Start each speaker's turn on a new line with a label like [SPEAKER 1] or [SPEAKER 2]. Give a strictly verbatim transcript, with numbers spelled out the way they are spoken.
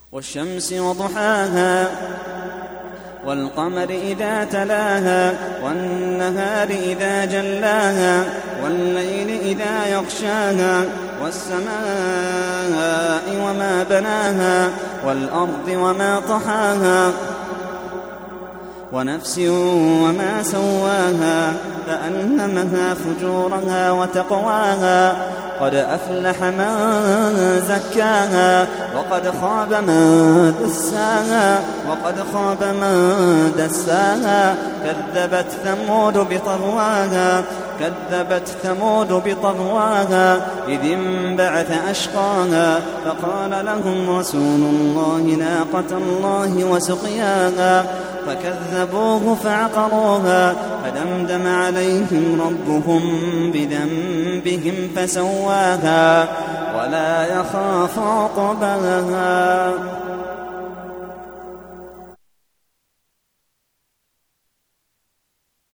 [SPEAKER 1] والشمس وضحاها والقمر إذا تلاها والنهار إذا جلاها والليل إذا يغشاها والسماء وما بناها والأرض وما طحاها ونفس وما سواها فألهمها فجورها وتقواها قد أفلح من زكاها وقد خاب من دساها وقد خاب من دساها كذبت ثمود بطغواها كذبت ثمود بطغواها إذ انبعث أشقاها فقال لهم رسول الله ناقة الله وسقياها فكذبوه فعقروها فدمدم عليهم ربهم بذنبهم فسواها ولا يخاف عقباها.